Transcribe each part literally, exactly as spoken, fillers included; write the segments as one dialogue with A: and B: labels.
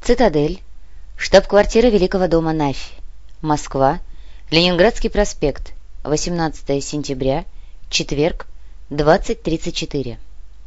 A: Цитадель, штаб-квартира Великого дома Нафь, Москва, Ленинградский проспект, восемнадцатое сентября, четверг, двадцать тридцать четыре.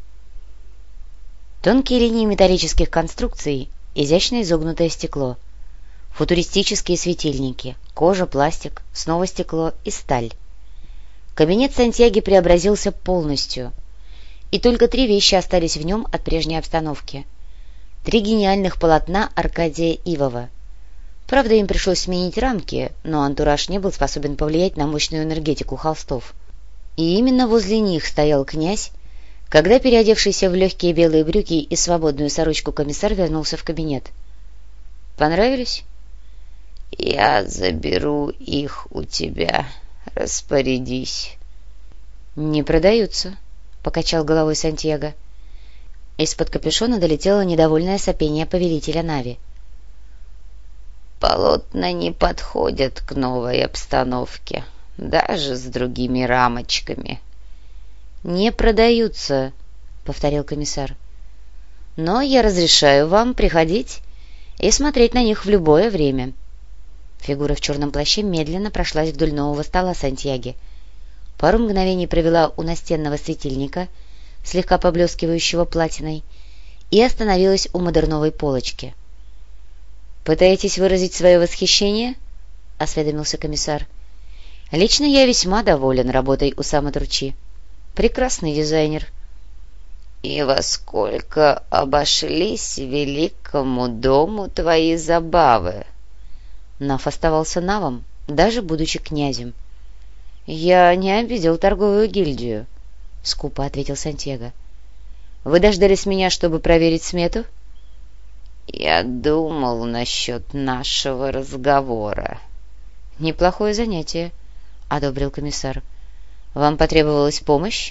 A: Тонкие линии металлических конструкций, изящно изогнутое стекло, футуристические светильники, кожа, пластик, снова стекло и сталь. Кабинет Сантьяги преобразился полностью, и только три вещи остались в нем от прежней обстановки. Три гениальных полотна Аркадия Ивова. Правда, им пришлось сменить рамки, но антураж не был способен повлиять на мощную энергетику холстов. И именно возле них стоял князь, когда переодевшийся в легкие белые брюки и свободную сорочку комиссар вернулся в кабинет. «Понравились?» «Я заберу их у тебя. Распорядись». «Не продаются», — покачал головой Сантьяго. Из-под капюшона долетело недовольное сопение повелителя Нави.
B: «Полотна не подходят к новой обстановке, даже с другими рамочками».
A: «Не продаются», — повторил комиссар. «Но я разрешаю вам приходить и смотреть на них в любое время». Фигура в черном плаще медленно прошлась вдоль нового стола Сантьяги. Пару мгновений провела у настенного светильника, слегка поблескивающего платиной, и остановилась у модерновой полочки. «Пытаетесь выразить свое восхищение?» — осведомился комиссар. «Лично я весьма доволен работой Усама Турчи. Прекрасный дизайнер».
B: «И во сколько обошлись великому дому твои забавы?»
A: Нав оставался навом, даже будучи князем. «Я не обидел торговую гильдию», — скупо ответил Сантьяго. «Вы дождались меня, чтобы проверить смету?»
B: «Я думал насчет нашего разговора».
A: «Неплохое занятие», — одобрил комиссар. «Вам потребовалась помощь?»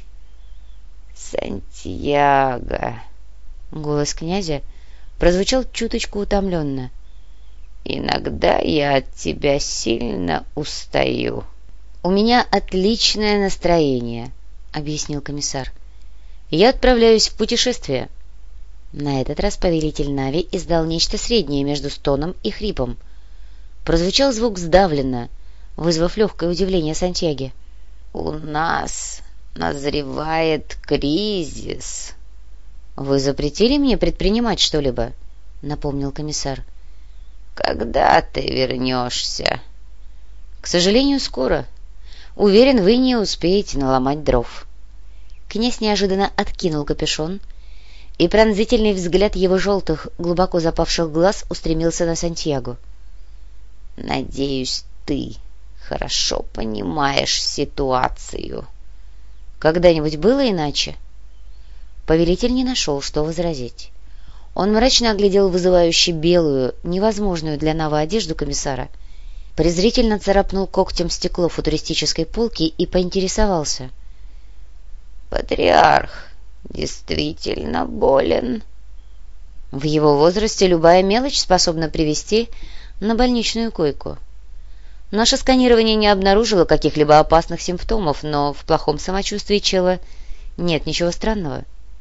B: «Сантьяго»,
A: — голос князя прозвучал чуточку утомленно.
B: «Иногда я от тебя сильно устаю».
A: «У меня отличное настроение», — объяснил комиссар. «Я отправляюсь в путешествие». На этот раз повелитель Нави издал нечто среднее между стоном и хрипом. Прозвучал звук сдавленно, вызвав легкое удивление Сантьяги.
B: «У нас назревает кризис».
A: «Вы запретили мне предпринимать что-либо?» — напомнил комиссар.
B: «Когда ты вернешься?»
A: «К сожалению, скоро. Уверен, вы не успеете наломать дров». Князь неожиданно откинул капюшон, и пронзительный взгляд его желтых, глубоко запавших глаз устремился на Сантьяго.
B: «Надеюсь, ты хорошо понимаешь ситуацию».
A: «Когда-нибудь было иначе?» Повелитель не нашел, что возразить. Он мрачно оглядел вызывающе белую, невозможную для Нава одежду комиссара, презрительно царапнул когтем стекло футуристической полки и поинтересовался.
B: «Патриарх действительно болен?»
A: В его возрасте любая мелочь способна привести на больничную койку. Наше сканирование не обнаружило каких-либо опасных симптомов, но в плохом самочувствии чела нет ничего странного.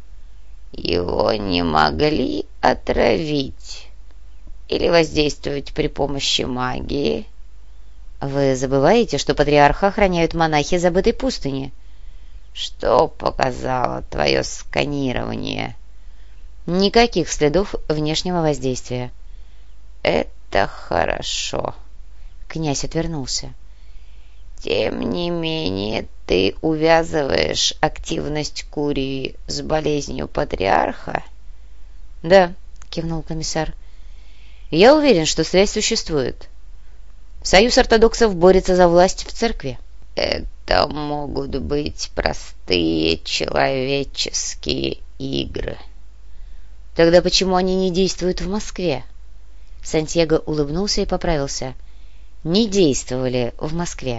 B: «Его не могли отравить или воздействовать при помощи магии?»
A: «Вы забываете, что патриарха охраняют монахи забытой пустыни?»
B: «Что показало твое сканирование?»
A: «Никаких следов внешнего воздействия».
B: «Это хорошо».
A: Князь отвернулся.
B: «Тем не менее, ты увязываешь активность Курии с болезнью патриарха?»
A: «Да», — кивнул комиссар. «Я уверен, что связь существует. Союз ортодоксов борется за власть в церкви».
B: «Это могут быть простые человеческие игры».
A: «Тогда почему они не действуют в Москве?» Сантьяго улыбнулся и поправился. «Не действовали в Москве».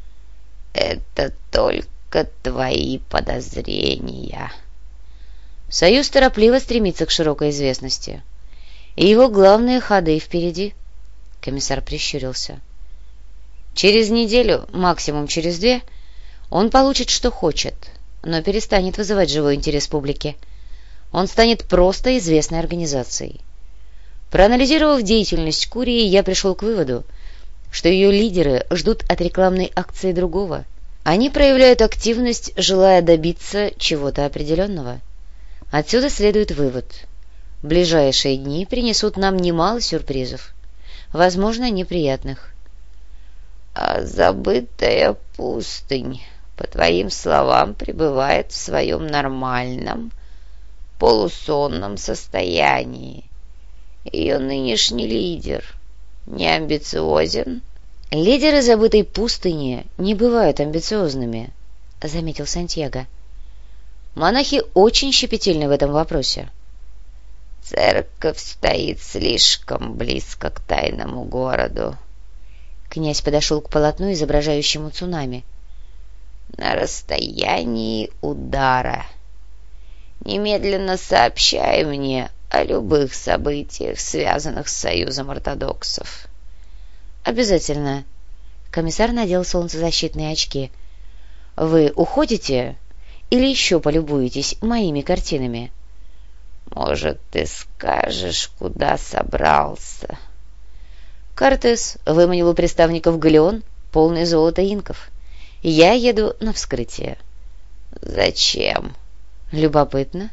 B: «Это только твои подозрения».
A: Союз торопливо стремится к широкой известности. И его главные ходы впереди. Комиссар прищурился. Через неделю, максимум через две, он получит, что хочет, но перестанет вызывать живой интерес публики. Он станет просто известной организацией. Проанализировав деятельность Курии, я пришел к выводу, что ее лидеры ждут от рекламной акции другого. Они проявляют активность, желая добиться чего-то определенного. Отсюда следует вывод. Ближайшие дни принесут нам немало сюрпризов, возможно, неприятных.
B: А забытая пустынь, по твоим словам, пребывает в своем нормальном, полусонном состоянии. Ее нынешний лидер не амбициозен?
A: «Лидеры забытой пустыни не бывают амбициозными», — заметил Сантьяго. «Монахи очень щепетильны в этом вопросе».
B: «Церковь стоит слишком близко к тайному городу».
A: Князь подошел к полотну, изображающему цунами.
B: «На расстоянии удара. Немедленно сообщай мне о любых событиях, связанных с союзом ортодоксов».
A: «Обязательно». Комиссар надел солнцезащитные очки. «Вы уходите или еще полюбуетесь моими картинами?»
B: «Может, ты скажешь, куда собрался?»
A: «Кортес выманил у приставников галеон, полный золота инков. Я еду на вскрытие».
B: «Зачем?»
A: «Любопытно».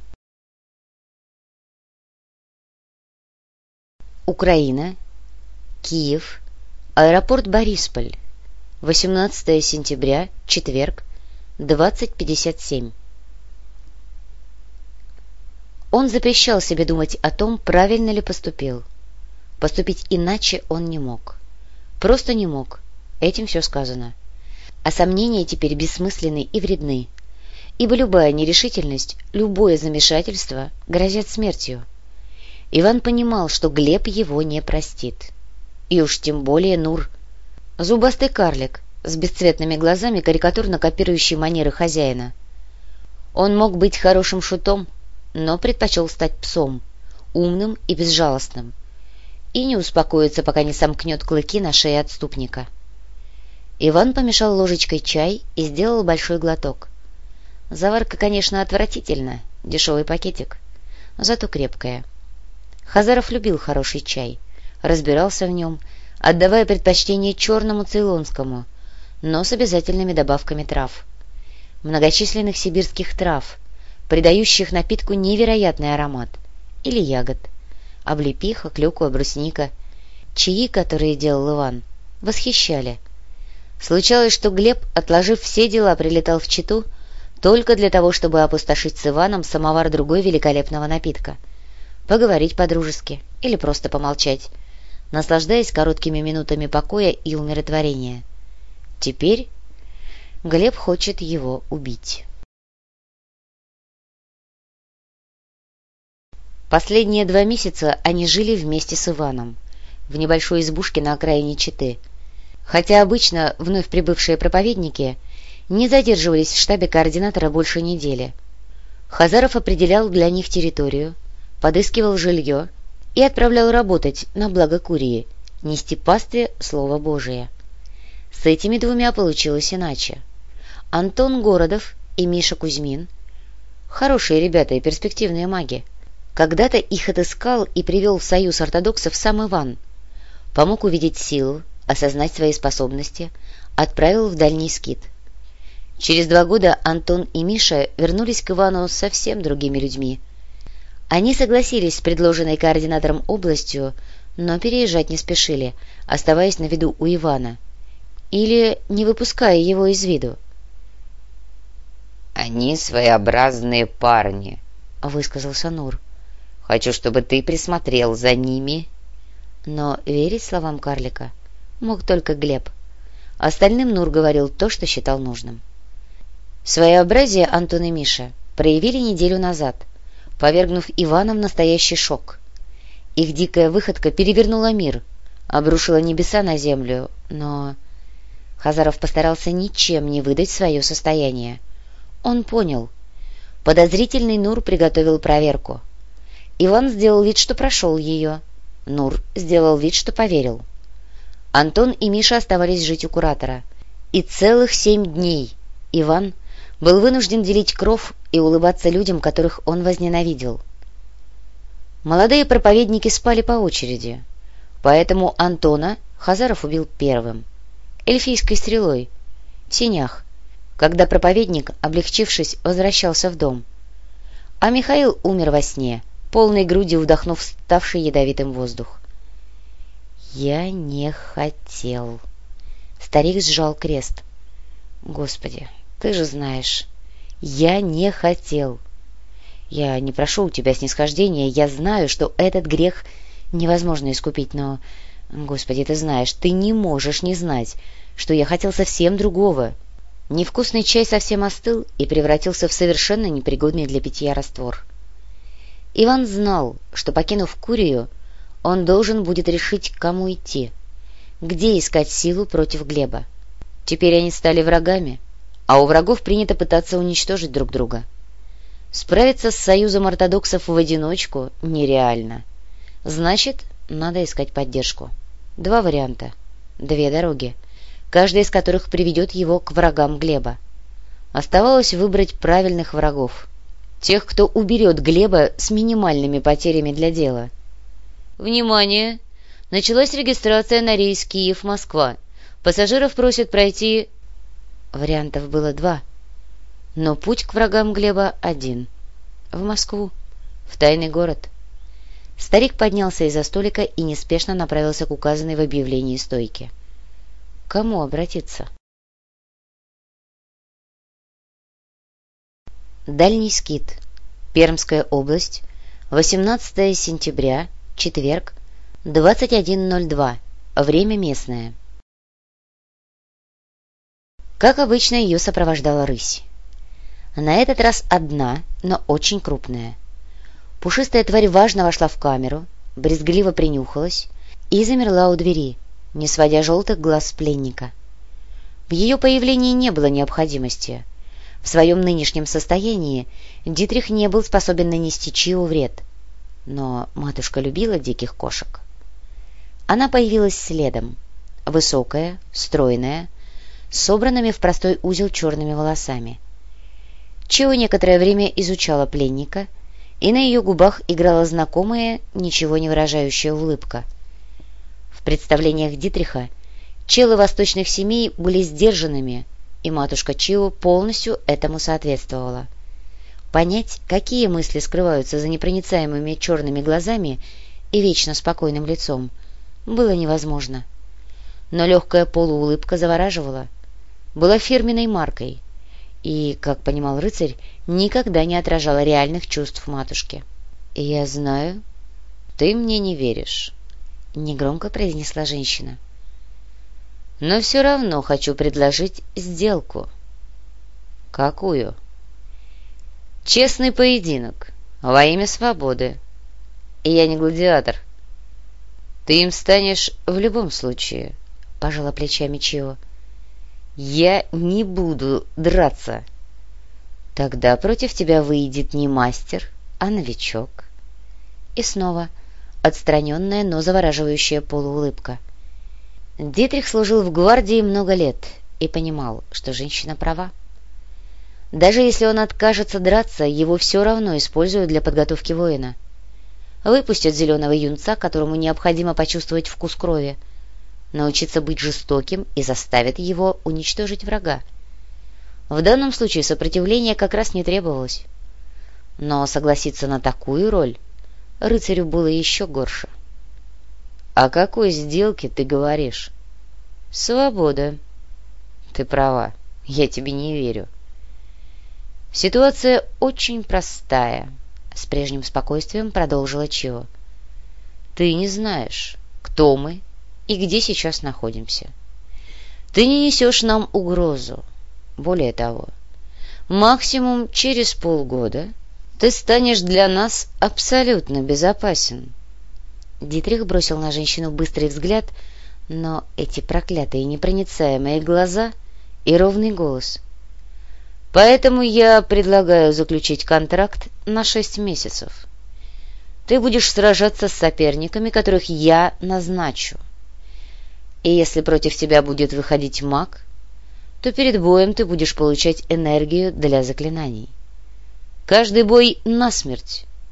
A: Украина, Киев, аэропорт Борисполь, восемнадцатое сентября, четверг, двадцать пятьдесят семь. Он запрещал себе думать о том, правильно ли поступил. Поступить иначе он не мог. Просто не мог. Этим все сказано. А сомнения теперь бессмысленны и вредны, ибо любая нерешительность, любое замешательство грозят смертью. Иван понимал, что Глеб его не простит. И уж тем более Нур. Зубастый карлик с бесцветными глазами, карикатурно копирующий манеры хозяина. Он мог быть хорошим шутом, но предпочел стать псом, умным и безжалостным, и не успокоиться, пока не сомкнет клыки на шее отступника. Иван помешал ложечкой чай и сделал большой глоток. Заварка, конечно, отвратительна, дешевый пакетик, зато крепкая. Хазаров любил хороший чай, разбирался в нем, отдавая предпочтение черному цейлонскому, но с обязательными добавками трав. Многочисленных сибирских трав, придающих напитку невероятный аромат, или ягод, облепиха, клюква, брусника. Чаи, которые делал Иван, восхищали. Случалось, что Глеб, отложив все дела, прилетал в Читу только для того, чтобы опустошить с Иваном самовар другой великолепного напитка, поговорить по-дружески или просто помолчать, наслаждаясь короткими минутами покоя и умиротворения. Теперь Глеб хочет его убить. Последние два месяца они жили вместе с Иваном в небольшой избушке на окраине Читы, хотя обычно вновь прибывшие проповедники не задерживались в штабе координатора больше недели. Хазаров определял для них территорию, подыскивал жилье и отправлял работать на благо Курии, нести пастве Слово Божие. С этими двумя получилось иначе. Антон Городов и Миша Кузьмин — хорошие ребята и перспективные маги. Когда-то их отыскал и привел в союз ортодоксов сам Иван, помог увидеть силу, осознать свои способности, отправил в дальний скит. Через два года Антон и Миша вернулись к Ивану совсем другими людьми. Они согласились с предложенной координатором областью, но переезжать не спешили, оставаясь на виду у Ивана или не выпуская его из виду.
B: «Они своеобразные парни», —
A: высказался Нур.
B: «Хочу, чтобы ты присмотрел за ними».
A: Но верить словам карлика мог только Глеб. Остальным Нур говорил то, что считал нужным. Своеобразие Антон и Миша проявили неделю назад, повергнув Ивана в настоящий шок. Их дикая выходка перевернула мир, обрушила небеса на землю, но Хазаров постарался ничем не выдать свое состояние. Он понял. Подозрительный Нур приготовил проверку. Иван сделал вид, что прошел ее. Нур сделал вид, что поверил. Антон и Миша оставались жить у куратора. И целых семь дней Иван был вынужден делить кров и улыбаться людям, которых он возненавидел. Молодые проповедники спали по очереди, поэтому Антона Хазаров убил первым, эльфийской стрелой, в сенях, когда проповедник, облегчившись, возвращался в дом. А Михаил умер во сне, полной грудью вдохнув ставший ядовитым воздух. «Я не хотел». Старик сжал крест. «Господи, ты же знаешь, я не хотел. Я не прошу у тебя снисхождения, я знаю, что этот грех невозможно искупить, но, Господи, ты знаешь, ты не можешь не знать, что я хотел совсем другого». Невкусный чай совсем остыл и превратился в совершенно непригодный для питья раствор. Иван знал, что, покинув Курию, он должен будет решить, к кому идти, где искать силу против Глеба. Теперь они стали врагами, а у врагов принято пытаться уничтожить друг друга. Справиться с союзом ортодоксов в одиночку нереально. Значит, надо искать поддержку. Два варианта, две дороги, каждая из которых приведет его к врагам Глеба. Оставалось выбрать правильных врагов, тех, кто уберет Глеба с минимальными потерями для дела. «Внимание! Началась регистрация на рейс Киев-Москва. Пассажиров просят пройти...» Вариантов было два, но путь к врагам Глеба один — в Москву, в тайный город. Старик поднялся из-за столика и неспешно направился к указанной в объявлении стойке. К кому обратиться? Дальний Скит, Пермская область, восемнадцатое сентября, четверг, двадцать один ноль два. Время местное. Как обычно, ее сопровождала рысь. На этот раз одна, но очень крупная. Пушистая тварь важно вошла в камеру, брезгливо принюхалась и замерла у двери, не сводя желтых глаз с пленника. В ее появлении не было необходимости. В своем нынешнем состоянии Дитрих не был способен нанести Чио вред. Но матушка любила диких кошек. Она появилась следом, высокая, стройная, с собранными в простой узел черными волосами. Чио некоторое время изучала пленника, и на ее губах играла знакомая, ничего не выражающая улыбка. В представлениях Дитриха челы восточных семей были сдержанными, и матушка Чио полностью этому соответствовала. Понять, какие мысли скрываются за непроницаемыми черными глазами и вечно спокойным лицом, было невозможно. Но легкая полуулыбка завораживала, была фирменной маркой и, как понимал рыцарь, никогда не отражала реальных чувств матушки. «Я знаю, ты мне не веришь», — негромко произнесла женщина. «Но все равно хочу предложить сделку». «Какую?» «Честный поединок во имя свободы. И я не гладиатор. Ты им станешь в любом случае», — пожала плечами Чио. «Я не буду драться». «Тогда против тебя выйдет не мастер, а новичок». И снова отстраненная, но завораживающая полуулыбка. Дитрих служил в гвардии много лет и понимал, что женщина права. Даже если он откажется драться, его все равно используют для подготовки воина. Выпустят зеленого юнца, которому необходимо почувствовать вкус крови, научиться быть жестоким и заставят его уничтожить врага. В данном случае сопротивления как раз не требовалось. Но согласиться на такую роль рыцарю было еще горше. «О какой сделке ты говоришь?» «Свобода». «Ты права, я тебе не верю». «Ситуация очень простая», — с прежним спокойствием продолжила Чио. «Ты не знаешь, кто мы и где сейчас находимся. Ты не несешь нам угрозу. Более того, максимум через полгода ты станешь для нас абсолютно безопасен». Дитрих бросил на женщину быстрый взгляд, но эти проклятые непроницаемые глаза и ровный голос. «Поэтому я предлагаю заключить контракт на шесть месяцев. Ты будешь сражаться с соперниками, которых я назначу. И если против тебя будет выходить маг, то перед боем ты будешь получать энергию для заклинаний. Каждый бой насмерть.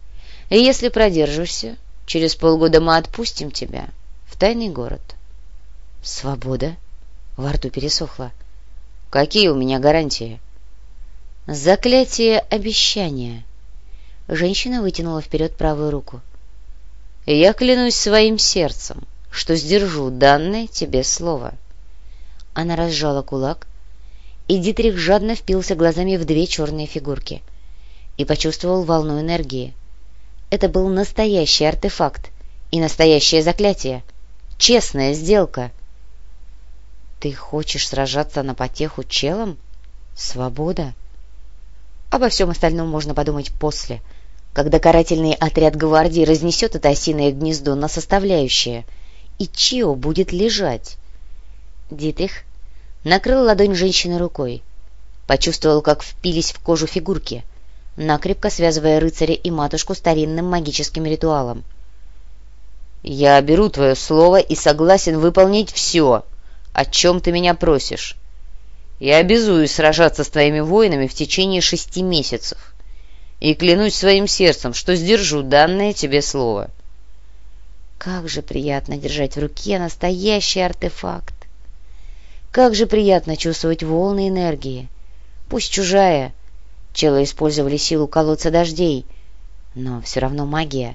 B: И если продержишься, через полгода мы отпустим тебя в тайный город».
A: «Свобода?» Во рту пересохло.
B: «Какие у меня гарантии?»
A: «Заклятие обещания». Женщина вытянула вперед правую руку.
B: «Я клянусь своим сердцем, что сдержу данное тебе слово».
A: Она разжала кулак, и Дитрих жадно впился глазами в две черные фигурки и почувствовал волну энергии. Это был настоящий артефакт и настоящее заклятие. Честная сделка. «Ты хочешь сражаться на потеху челом? Свобода?» Обо всем остальном можно подумать после, когда карательный отряд гвардии разнесет это осиное гнездо на составляющие, и Чио будет лежать. Дитрих накрыл ладонь женщины рукой, почувствовал, как впились в кожу фигурки, накрепко связывая рыцаря и матушку старинным магическим ритуалом.
B: «Я беру твое слово и согласен выполнить все, о чем ты меня просишь. Я обязуюсь сражаться с твоими воинами в течение шести месяцев и клянусь своим сердцем, что сдержу данное тебе слово».
A: Как же приятно держать в руке настоящий артефакт! Как же приятно чувствовать волны энергии! Пусть чужая. Челы использовали силу колодца дождей, но все равно магия.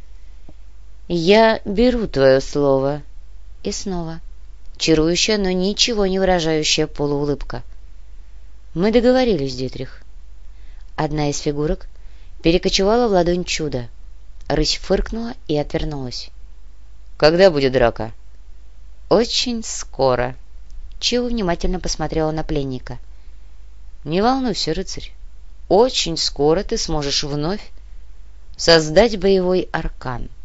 A: «Я беру твое слово». И снова чарующая, но ничего не выражающая полуулыбка. «Мы договорились, Дитрих». Одна из фигурок перекочевала в ладонь чуда. Рысь фыркнула и отвернулась.
B: «Когда будет драка?»
A: «Очень скоро». Чио внимательно посмотрела на пленника. «Не волнуйся, рыцарь. Очень скоро ты сможешь вновь создать боевой аркан».